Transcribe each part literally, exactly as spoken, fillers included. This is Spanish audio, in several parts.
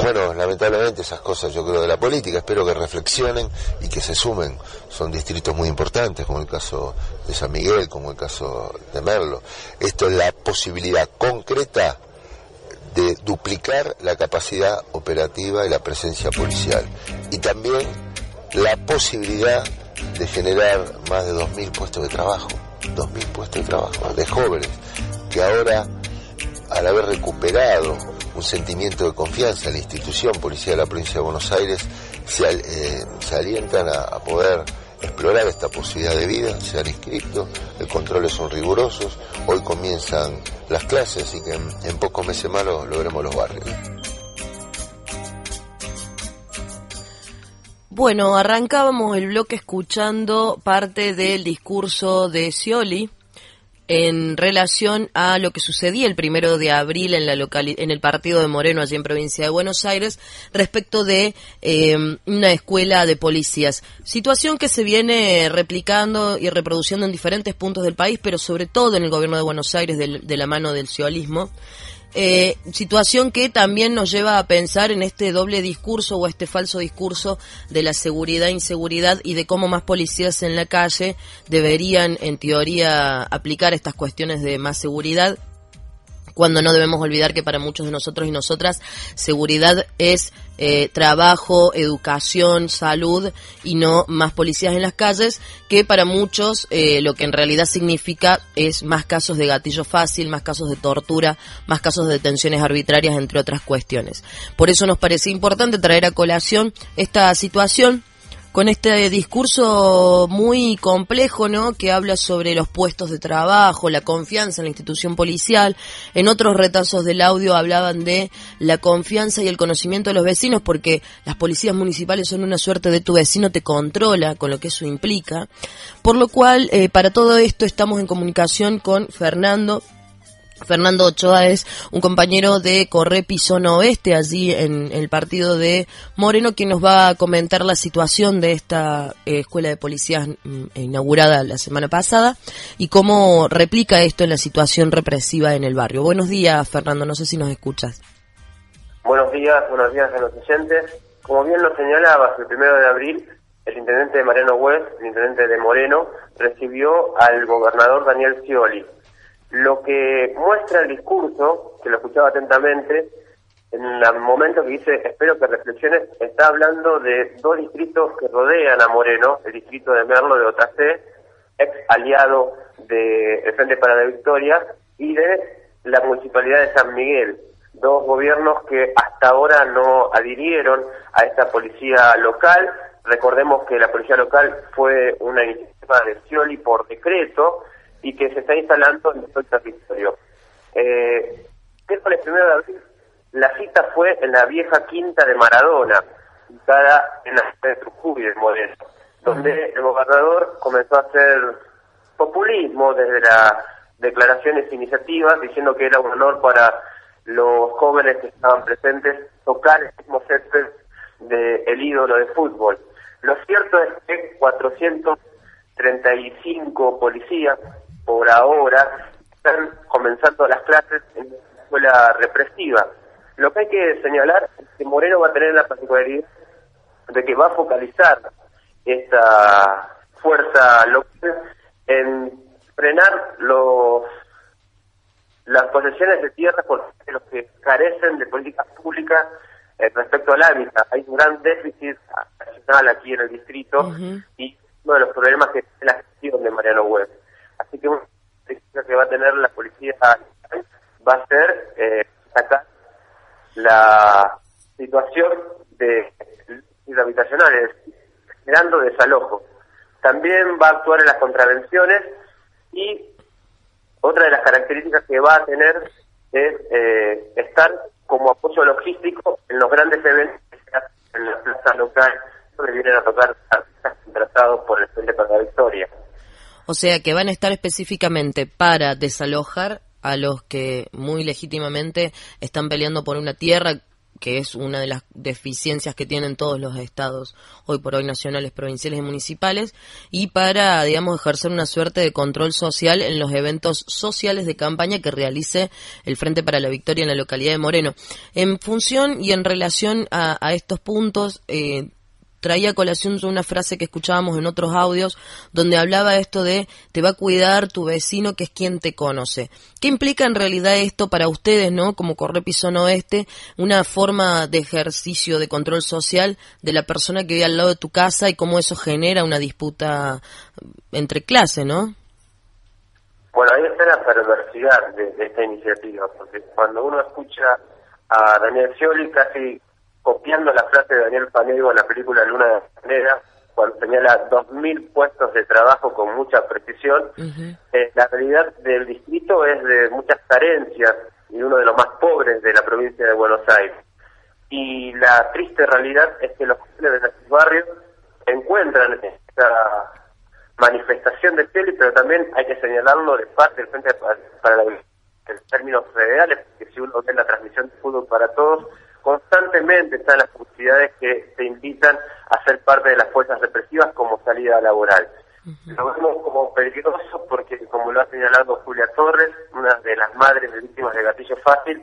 bueno, lamentablemente esas cosas yo creo de la política, espero que reflexionen y que se sumen. Son distritos muy importantes, como el caso de San Miguel, como el caso de Merlo. Esto es la posibilidad concreta de duplicar la capacidad operativa y la presencia policial. Y también la posibilidad de generar más de dos mil puestos de trabajo, dos mil puestos de trabajo, de jóvenes, que ahora, al haber recuperado un sentimiento de confianza en la institución policial de la provincia de Buenos Aires, se, eh, se alientan a, a poder explorar esta posibilidad de vida, se han inscrito, los controles son rigurosos, hoy comienzan las clases, así que en, en pocos meses más lo, lo veremos en los barrios. Bueno, arrancábamos el bloque escuchando parte del discurso de Scioli en relación a lo que sucedía el primero de abril en la locali- en el partido de Moreno, allí en provincia de Buenos Aires, respecto de eh, una escuela de policías. Situación que se viene replicando y reproduciendo en diferentes puntos del país, pero sobre todo en el gobierno de Buenos Aires de, de la mano del sciolismo. Eh, situación que también nos lleva a pensar en este doble discurso o este falso discurso de la seguridad e inseguridad y de cómo más policías en la calle deberían, en teoría, aplicar estas cuestiones de más seguridad, cuando no debemos olvidar que para muchos de nosotros y nosotras seguridad es eh, trabajo, educación, salud y no más policías en las calles, que para muchos eh, lo que en realidad significa es más casos de gatillo fácil, más casos de tortura, más casos de detenciones arbitrarias, entre otras cuestiones. Por eso nos parece importante traer a colación esta situación con este discurso muy complejo, ¿no?, que habla sobre los puestos de trabajo, la confianza en la institución policial. En otros retazos del audio hablaban de la confianza y el conocimiento de los vecinos, porque las policías municipales son una suerte de tu vecino te controla, con lo que eso implica. Por lo cual, eh, para todo esto estamos en comunicación con Fernando. Fernando Ochoa es un compañero de Correpi Zona Oeste, allí en el partido de Moreno, quien nos va a comentar la situación de esta eh, escuela de policías mm, inaugurada la semana pasada y cómo replica esto en la situación represiva en el barrio. Buenos días, Fernando, no sé si nos escuchas. Buenos días, buenos días a los oyentes. Como bien lo señalabas, el primero de abril, el intendente de Mariano West, el intendente de Moreno, recibió al gobernador Daniel Scioli. Lo que muestra el discurso, que lo escuchaba atentamente, en el momento que dice, espero que reflexiones, está hablando de dos distritos que rodean a Moreno, el distrito de Merlo de Otacé, ex aliado del Frente para la Victoria, y de la municipalidad de San Miguel, dos gobiernos que hasta ahora no adhirieron a esta policía local. Recordemos que la policía local fue una iniciativa de Scioli por decreto, y que se está instalando en todo el territorio. Eh, el primero de abril, la cita fue en la vieja quinta de Maradona, ubicada en la ciudad de Trujillo, en Moreno, donde el gobernador comenzó a hacer populismo desde las declaraciones e iniciativas, diciendo que era un honor para los jóvenes que estaban presentes tocar el mismo césped del ídolo de fútbol. Lo cierto es que cuatrocientos treinta y cinco policías por ahora están comenzando las clases en una escuela represiva. Lo que hay que señalar es que Moreno va a tener la particularidad de que va a focalizar esta fuerza local en frenar los las posesiones de tierra por los que carecen de políticas públicas eh, respecto al hábitat. Hay un gran déficit nacional aquí en el distrito uh-huh. y uno de los problemas que es la gestión de Mariano West. Así que una decisión que va a tener la policía va a ser eh, sacar la situación de, de habitacionales, generando desalojo. También va a actuar en las contravenciones y otra de las características que va a tener es eh, estar como apoyo logístico en los grandes eventos en la plaza local donde vienen a tocar artistas contratados por el Frente para la Victoria. O sea que van a estar específicamente para desalojar a los que muy legítimamente están peleando por una tierra que es una de las deficiencias que tienen todos los estados hoy por hoy, nacionales, provinciales y municipales, y para, digamos, ejercer una suerte de control social en los eventos sociales de campaña que realice el Frente para la Victoria en la localidad de Moreno. En función y en relación a, a estos puntos, eh, traía a colación una frase que escuchábamos en otros audios donde hablaba esto de te va a cuidar tu vecino que es quien te conoce. ¿Qué implica en realidad esto para ustedes, no, como Correpi Zona Oeste, una forma de ejercicio de control social de la persona que vive al lado de tu casa y cómo eso genera una disputa entre clases, no? Bueno, ahí está la perversidad de, de esta iniciativa, porque cuando uno escucha a Daniel Scioli casi copiando la frase de Daniel Fanego en la película Luna de Manera, cuando señala dos mil puestos de trabajo con mucha precisión, uh-huh. eh, la realidad del distrito es de muchas carencias y uno de los más pobres de la provincia de Buenos Aires. Y la triste realidad es que los jóvenes de nuestros barrios encuentran esta manifestación de Scioli, pero también hay que señalarlo de parte del Frente para la en términos federales, porque si uno ve la transmisión de Fútbol para Todos, constantemente están las publicidades que te invitan a ser parte de las fuerzas represivas como salida laboral. Uh-huh. Lo vemos como peligroso porque, como lo ha señalado Julia Torres, una de las madres de víctimas de gatillo fácil,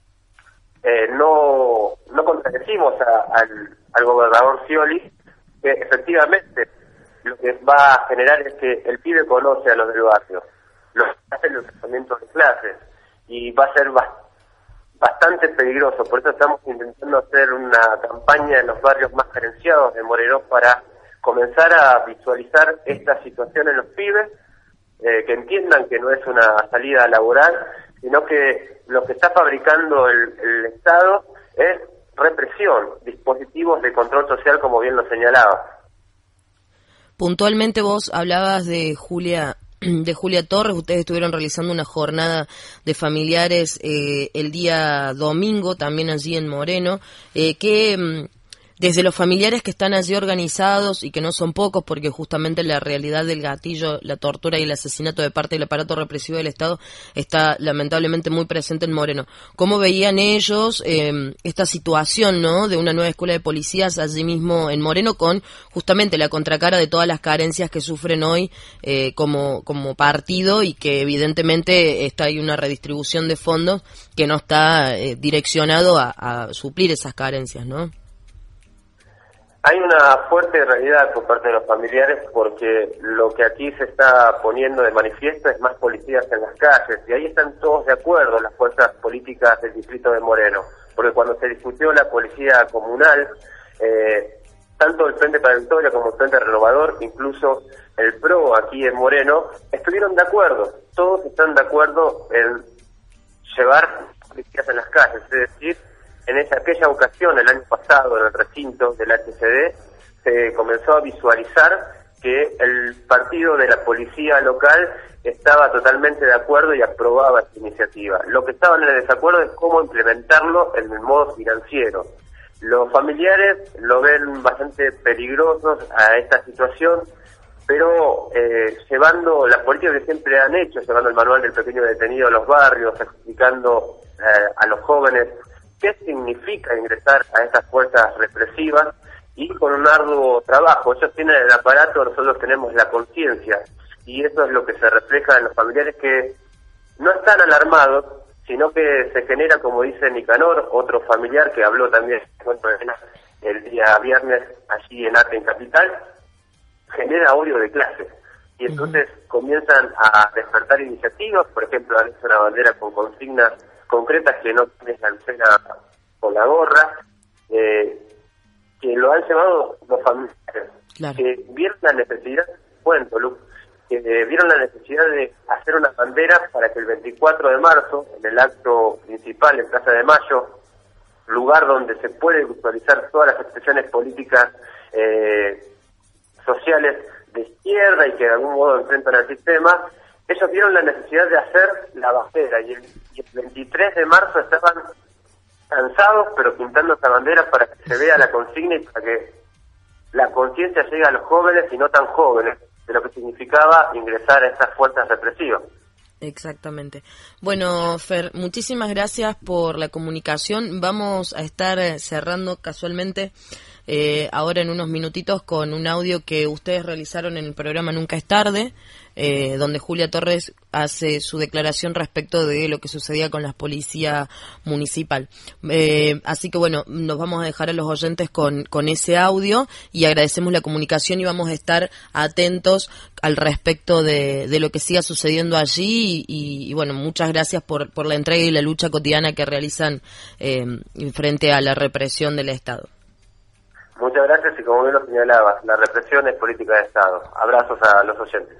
eh, no no contradecimos a, al, al gobernador Scioli, que efectivamente lo que va a generar es que el pibe conoce a los del barrio, los hace los tratamientos de clases, y va a ser bastante bastante peligroso. Por eso estamos intentando hacer una campaña en los barrios más carenciados de Moreno para comenzar a visualizar esta situación en los pibes, eh, que entiendan que no es una salida laboral, sino que lo que está fabricando el, el Estado es represión, dispositivos de control social, como bien lo señalaba. Puntualmente vos hablabas de Julia de Julia Torres. Ustedes estuvieron realizando una jornada de familiares eh, el día domingo, también allí en Moreno, eh, que desde los familiares que están allí organizados, y que no son pocos, porque justamente la realidad del gatillo, la tortura y el asesinato de parte del aparato represivo del Estado está lamentablemente muy presente en Moreno. ¿Cómo veían ellos eh, esta situación, no, de una nueva escuela de policías allí mismo en Moreno, con justamente la contracara de todas las carencias que sufren hoy eh, como como partido, y que evidentemente está hay una redistribución de fondos que no está eh, direccionado a, a suplir esas carencias, ¿no? Hay una fuerte realidad por parte de los familiares, porque lo que aquí se está poniendo de manifiesto es más policías en las calles, y ahí están todos de acuerdo las fuerzas políticas del distrito de Moreno, porque cuando se discutió la policía comunal, eh, tanto el Frente para la Victoria como el Frente Renovador, incluso el P R O aquí en Moreno, estuvieron de acuerdo, todos están de acuerdo en llevar policías en las calles, es decir, en esa, aquella ocasión, el año pasado, en el recinto del H C D, se comenzó a visualizar que el partido de la policía local estaba totalmente de acuerdo y aprobaba esta iniciativa. Lo que estaban en el desacuerdo es cómo implementarlo en el modo financiero. Los familiares lo ven bastante peligrosos a esta situación, pero eh, llevando la política que siempre han hecho, llevando el manual del pequeño detenido a los barrios, explicando eh, a los jóvenes qué significa ingresar a estas fuerzas represivas, y con un arduo trabajo. Ellos tienen el aparato, nosotros tenemos la conciencia, y eso es lo que se refleja en los familiares, que no están alarmados, sino que se genera, como dice Nicanor, otro familiar que habló también el día viernes allí en Arte en Capital, genera odio de clase, y entonces uh-huh. comienzan a despertar iniciativas. Por ejemplo, han hecho una bandera con consignas concretas que no tienes la lucera con la gorra, eh, que lo han llevado los familiares, claro. que vieron la necesidad, cuento, Lu, que eh, vieron la necesidad de hacer una bandera para que el veinticuatro de marzo, en el acto principal en Plaza de Mayo, lugar donde se puede visualizar todas las expresiones políticas eh, sociales de izquierda y que de algún modo enfrentan al sistema, ellos vieron la necesidad de hacer la bandera, y el, y el veintitrés de marzo estaban cansados, pero pintando esa bandera para que se vea la consigna y para que la conciencia llegue a los jóvenes y no tan jóvenes de lo que significaba ingresar a estas fuerzas represivas. Exactamente. Bueno, Fer, muchísimas gracias por la comunicación. Vamos a estar cerrando casualmente eh, ahora en unos minutitos con un audio que ustedes realizaron en el programa Nunca es tarde, eh, donde Julia Torres hace su declaración respecto de lo que sucedía con la policía municipal. Eh, así que bueno, nos vamos a dejar a los oyentes con, con ese audio y agradecemos la comunicación y vamos a estar atentos al respecto de, de lo que siga sucediendo allí y, y, y bueno, muchas gracias por, por la entrega y la lucha cotidiana que realizan eh, frente a la represión del Estado. Muchas gracias y como bien lo señalabas, la represión es política de Estado. Abrazos a los oyentes.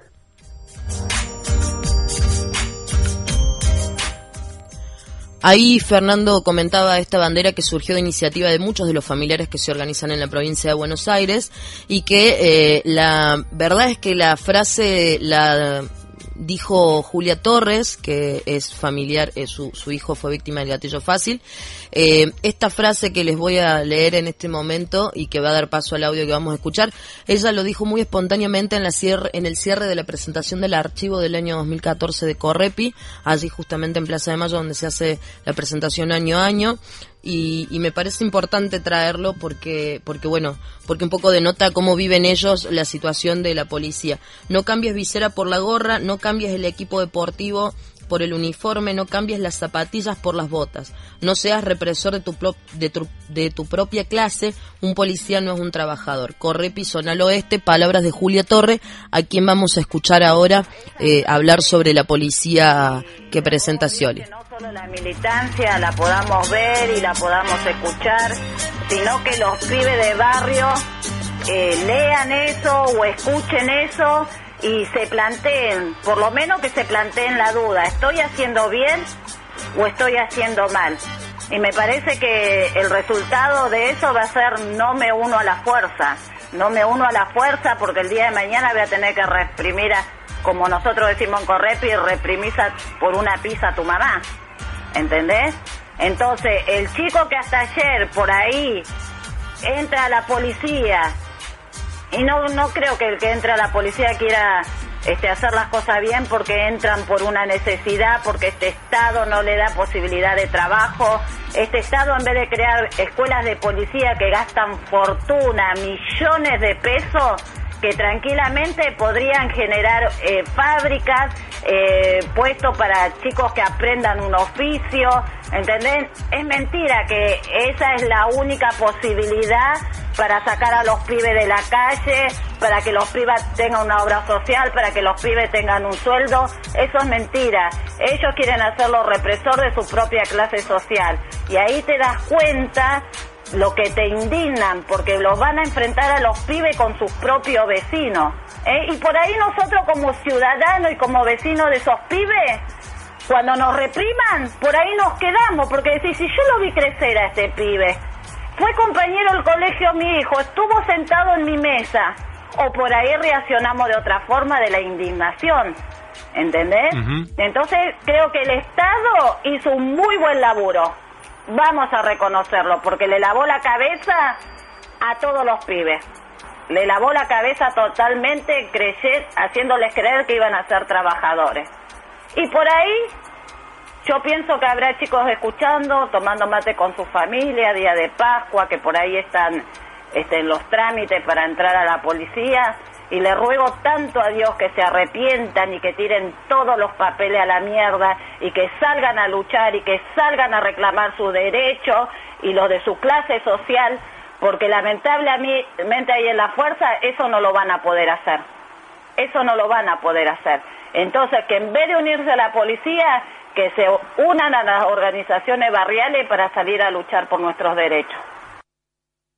Ahí Fernando comentaba esta bandera que surgió de iniciativa de muchos de los familiares que se organizan en la provincia de Buenos Aires y que eh, la verdad es que la frase la dijo Julia Torres, que es familiar, eh, su, su hijo fue víctima del gatillo fácil. Eh, esta frase que les voy a leer en este momento y que va a dar paso al audio que vamos a escuchar, ella lo dijo muy espontáneamente en, la cierre, en el cierre de la presentación del archivo del año dos mil catorce de Correpi, allí justamente en Plaza de Mayo, donde se hace la presentación año a año. Y, y me parece importante traerlo porque, porque bueno, porque un poco denota cómo viven ellos la situación de la policía. No cambies visera por la gorra, no cambies el equipo deportivo por el uniforme, no cambies las zapatillas por las botas. No seas represor de tu, pro, de tu, de tu propia clase, un policía no es un trabajador. Correpi, Zona al Oeste, palabras de Julia Torre, a quien vamos a escuchar ahora eh, hablar sobre la policía que presenta Scioli. No solo la militancia la podamos ver y la podamos escuchar, sino que los pibes de barrio eh, lean eso o escuchen eso y se planteen, por lo menos que se planteen la duda, ¿estoy haciendo bien o estoy haciendo mal? Y me parece que el resultado de eso va a ser no me uno a la fuerza, no me uno a la fuerza porque el día de mañana voy a tener que reprimir, a, como nosotros decimos en Correpi, reprimir a, por una pizza a tu mamá, ¿entendés? Entonces, el chico que hasta ayer por ahí entra a la policía, y no no creo que el que entra a la policía quiera este, hacer las cosas bien porque entran por una necesidad, porque este Estado no le da posibilidad de trabajo. Este Estado, en vez de crear escuelas de policía que gastan fortuna, millones de pesos, que tranquilamente podrían generar eh, fábricas, eh, puestos para chicos que aprendan un oficio, ¿entendés? Es mentira que esa es la única posibilidad para sacar a los pibes de la calle, para que los pibes tengan una obra social, para que los pibes tengan un sueldo. Eso es mentira. Ellos quieren hacerlo represor de su propia clase social. Y ahí te das cuenta lo que te indignan, porque los van a enfrentar a los pibes con sus propios vecinos. ¿eh? Y por ahí nosotros como ciudadanos y como vecinos de esos pibes, cuando nos repriman, por ahí nos quedamos, porque decís, si yo lo vi crecer a este pibe, fue compañero del colegio mi hijo, estuvo sentado en mi mesa, o por ahí reaccionamos de otra forma de la indignación, ¿entendés? Uh-huh. Entonces creo que el Estado hizo un muy buen laburo, vamos a reconocerlo, porque le lavó la cabeza a todos los pibes, le lavó la cabeza totalmente, creyendo, haciéndoles creer que iban a ser trabajadores. Y por ahí yo pienso que habrá chicos escuchando, tomando mate con su familia, día de Pascua, que por ahí están este, en los trámites para entrar a la policía, y le ruego tanto a Dios que se arrepientan y que tiren todos los papeles a la mierda y que salgan a luchar y que salgan a reclamar sus derechos y los de su clase social, porque lamentablemente ahí en la fuerza eso no lo van a poder hacer, eso no lo van a poder hacer. Entonces, que en vez de unirse a la policía, que se unan a las organizaciones barriales para salir a luchar por nuestros derechos.